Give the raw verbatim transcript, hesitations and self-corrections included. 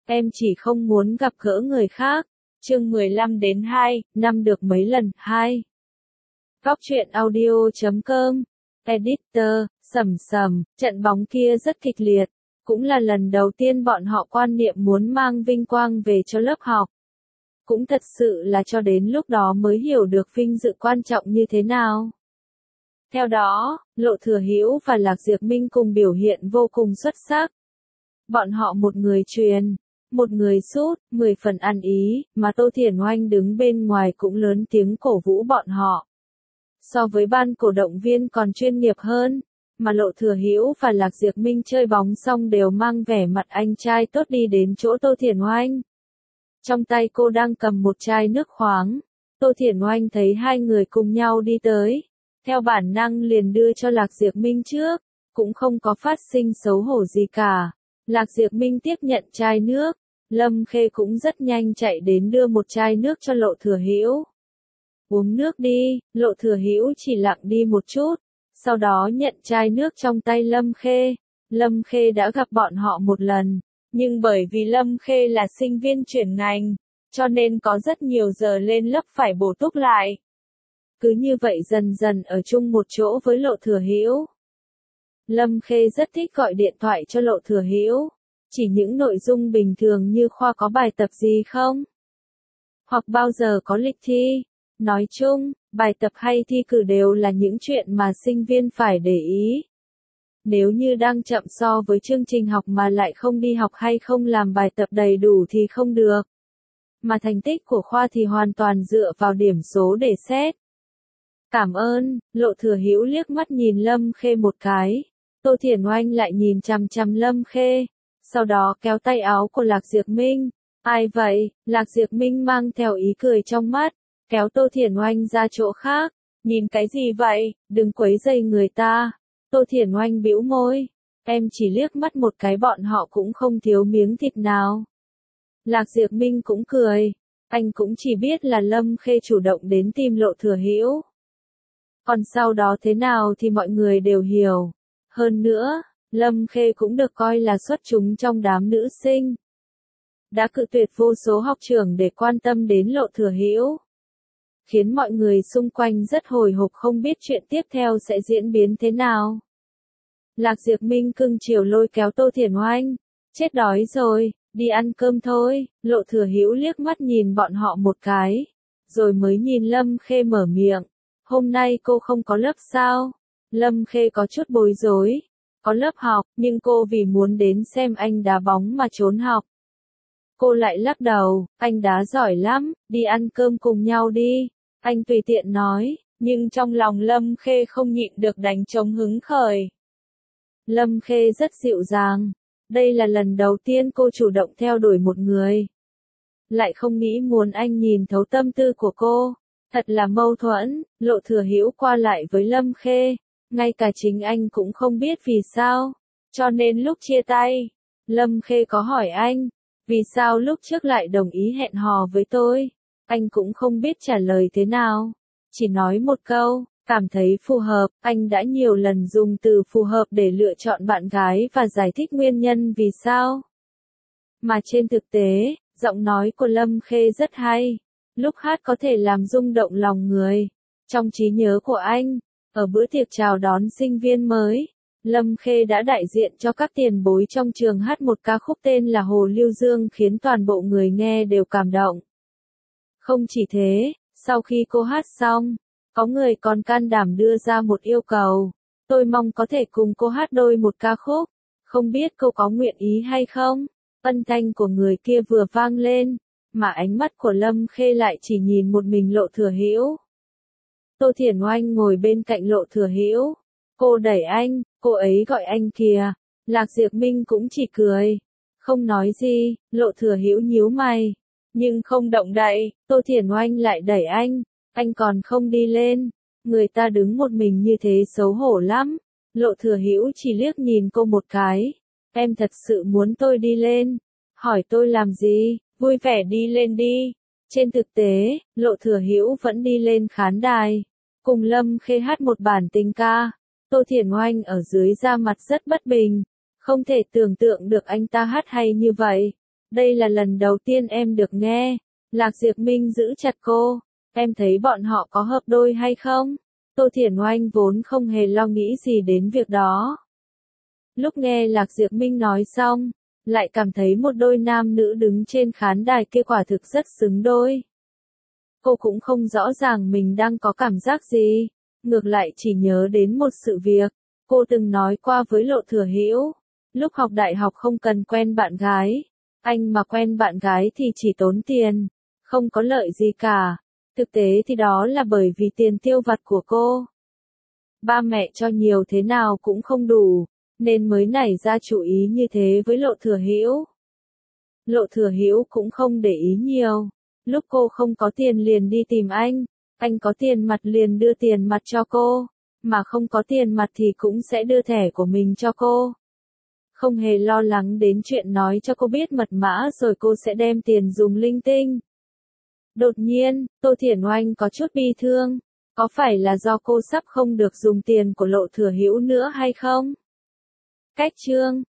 em chỉ không muốn gặp gỡ người khác. Chương mười lăm đến hai, năm được mấy lần, hai. Góc truyện audio chấm com, Editor, Sầm Sầm, trận bóng kia rất kịch liệt. Cũng là lần đầu tiên bọn họ quan niệm muốn mang vinh quang về cho lớp học. Cũng thật sự là cho đến lúc đó mới hiểu được vinh dự quan trọng như thế nào. Theo đó, Lộ Thừa Hữu và Lạc Diệp Minh cùng biểu hiện vô cùng xuất sắc. Bọn họ một người truyền, một người sút, mười phần ăn ý, mà Tô Thiển Oanh đứng bên ngoài cũng lớn tiếng cổ vũ bọn họ. So với ban cổ động viên còn chuyên nghiệp hơn, mà Lộ Thừa Hữu và Lạc Diệp Minh chơi bóng xong đều mang vẻ mặt anh trai tốt đi đến chỗ Tô Thiển Oanh. Trong tay cô đang cầm một chai nước khoáng, Tô Thiển Oanh thấy hai người cùng nhau đi tới, theo bản năng liền đưa cho Lạc Diệp Minh trước, cũng không có phát sinh xấu hổ gì cả. Lạc Diệp Minh tiếp nhận chai nước, Lâm Khê cũng rất nhanh chạy đến đưa một chai nước cho Lộ Thừa Hữu. Uống nước đi, Lộ Thừa Hữu chỉ lặng đi một chút, sau đó nhận chai nước trong tay Lâm Khê. Lâm Khê đã gặp bọn họ một lần, nhưng bởi vì Lâm Khê là sinh viên chuyển ngành, cho nên có rất nhiều giờ lên lớp phải bổ túc lại. Cứ như vậy dần dần ở chung một chỗ với Lộ Thừa Hữu. Lâm Khê rất thích gọi điện thoại cho Lộ Thừa Hữu, chỉ những nội dung bình thường như khoa có bài tập gì không? Hoặc bao giờ có lịch thi? Nói chung, bài tập hay thi cử đều là những chuyện mà sinh viên phải để ý. Nếu như đang chậm so với chương trình học mà lại không đi học hay không làm bài tập đầy đủ thì không được. Mà thành tích của khoa thì hoàn toàn dựa vào điểm số để xét. Cảm ơn, Lộ Thừa Hữu liếc mắt nhìn Lâm Khê một cái. Tô Thiển Oanh lại nhìn chằm chằm Lâm Khê, sau đó kéo tay áo của Lạc Diệp Minh. Ai vậy? Lạc Diệp Minh mang theo ý cười trong mắt, kéo Tô Thiển Oanh ra chỗ khác. Nhìn cái gì vậy? Đừng quấy rầy người ta. Tô Thiển Oanh bĩu môi. Em chỉ liếc mắt một cái bọn họ cũng không thiếu miếng thịt nào. Lạc Diệp Minh cũng cười. Anh cũng chỉ biết là Lâm Khê chủ động đến tìm Lộ Thừa Hữu. Còn sau đó thế nào thì mọi người đều hiểu. Hơn nữa, Lâm Khê cũng được coi là xuất chúng trong đám nữ sinh. Đã cự tuyệt vô số học trưởng để quan tâm đến Lộ Thừa Hữu. Khiến mọi người xung quanh rất hồi hộp không biết chuyện tiếp theo sẽ diễn biến thế nào. Lạc Diệp Minh cưng chiều lôi kéo Tô Thiển Oanh. Chết đói rồi, đi ăn cơm thôi. Lộ Thừa Hữu liếc mắt nhìn bọn họ một cái, rồi mới nhìn Lâm Khê mở miệng. Hôm nay cô không có lớp sao? Lâm Khê có chút bối rối. Có lớp học, nhưng cô vì muốn đến xem anh đá bóng mà trốn học. Cô lại lắc đầu, anh đá giỏi lắm, đi ăn cơm cùng nhau đi. Anh tùy tiện nói, nhưng trong lòng Lâm Khê không nhịn được đánh trống hứng khởi. Lâm Khê rất dịu dàng. Đây là lần đầu tiên cô chủ động theo đuổi một người. Lại không nghĩ muốn anh nhìn thấu tâm tư của cô. Thật là mâu thuẫn. Lộ Thừa Hữu qua lại với Lâm Khê. Ngay cả chính anh cũng không biết vì sao. Cho nên lúc chia tay, Lâm Khê có hỏi anh, vì sao lúc trước lại đồng ý hẹn hò với tôi. Anh cũng không biết trả lời thế nào. Chỉ nói một câu, cảm thấy phù hợp. Anh đã nhiều lần dùng từ phù hợp để lựa chọn bạn gái và giải thích nguyên nhân vì sao. Mà trên thực tế, giọng nói của Lâm Khê rất hay. Lúc hát có thể làm rung động lòng người. Trong trí nhớ của anh, ở bữa tiệc chào đón sinh viên mới, Lâm Khê đã đại diện cho các tiền bối trong trường hát một ca khúc tên là Hồ Lưu Dương khiến toàn bộ người nghe đều cảm động. Không chỉ thế, sau khi cô hát xong, có người còn can đảm đưa ra một yêu cầu. Tôi mong có thể cùng cô hát đôi một ca khúc. Không biết cô có nguyện ý hay không? Âm thanh của người kia vừa vang lên, mà ánh mắt của Lâm Khê lại chỉ nhìn một mình Lộ Thừa Hữu. Tô Thiển Oanh ngồi bên cạnh Lộ Thừa Hữu. Cô đẩy anh, cô ấy gọi anh kìa. Lạc Diệp Minh cũng chỉ cười, không nói gì. Lộ Thừa Hữu nhíu mày, nhưng không động đậy. Tô Thiển Oanh lại đẩy anh, anh còn không đi lên. Người ta đứng một mình như thế xấu hổ lắm. Lộ Thừa Hữu chỉ liếc nhìn cô một cái. Em thật sự muốn tôi đi lên? Hỏi tôi làm gì? Vui vẻ đi lên đi. Trên thực tế, Lộ Thừa Hữu vẫn đi lên khán đài, cùng Lâm Khê hát một bản tình ca. Tô Thiển Oanh ở dưới ra mặt rất bất bình, không thể tưởng tượng được anh ta hát hay như vậy. Đây là lần đầu tiên em được nghe. Lạc Diệp Minh giữ chặt cô. Em thấy bọn họ có hợp đôi hay không? Tô Thiển Oanh vốn không hề lo nghĩ gì đến việc đó. Lúc nghe Lạc Diệp Minh nói xong, lại cảm thấy một đôi nam nữ đứng trên khán đài kia quả thực rất xứng đôi. Cô cũng không rõ ràng mình đang có cảm giác gì, ngược lại chỉ nhớ đến một sự việc, cô từng nói qua với Lộ Thừa Hữu, lúc học đại học không cần quen bạn gái, anh mà quen bạn gái thì chỉ tốn tiền, không có lợi gì cả. Thực tế thì đó là bởi vì tiền tiêu vặt của cô. Ba mẹ cho nhiều thế nào cũng không đủ, nên mới nảy ra chủ ý như thế với Lộ Thừa Hữu. Lộ Thừa Hữu cũng không để ý nhiều, lúc cô không có tiền liền đi tìm anh, anh có tiền mặt liền đưa tiền mặt cho cô, mà không có tiền mặt thì cũng sẽ đưa thẻ của mình cho cô. Không hề lo lắng đến chuyện nói cho cô biết mật mã rồi cô sẽ đem tiền dùng linh tinh. Đột nhiên, Tô Thiển Oanh có chút bi thương, có phải là do cô sắp không được dùng tiền của Lộ Thừa Hữu nữa hay không? Cách chương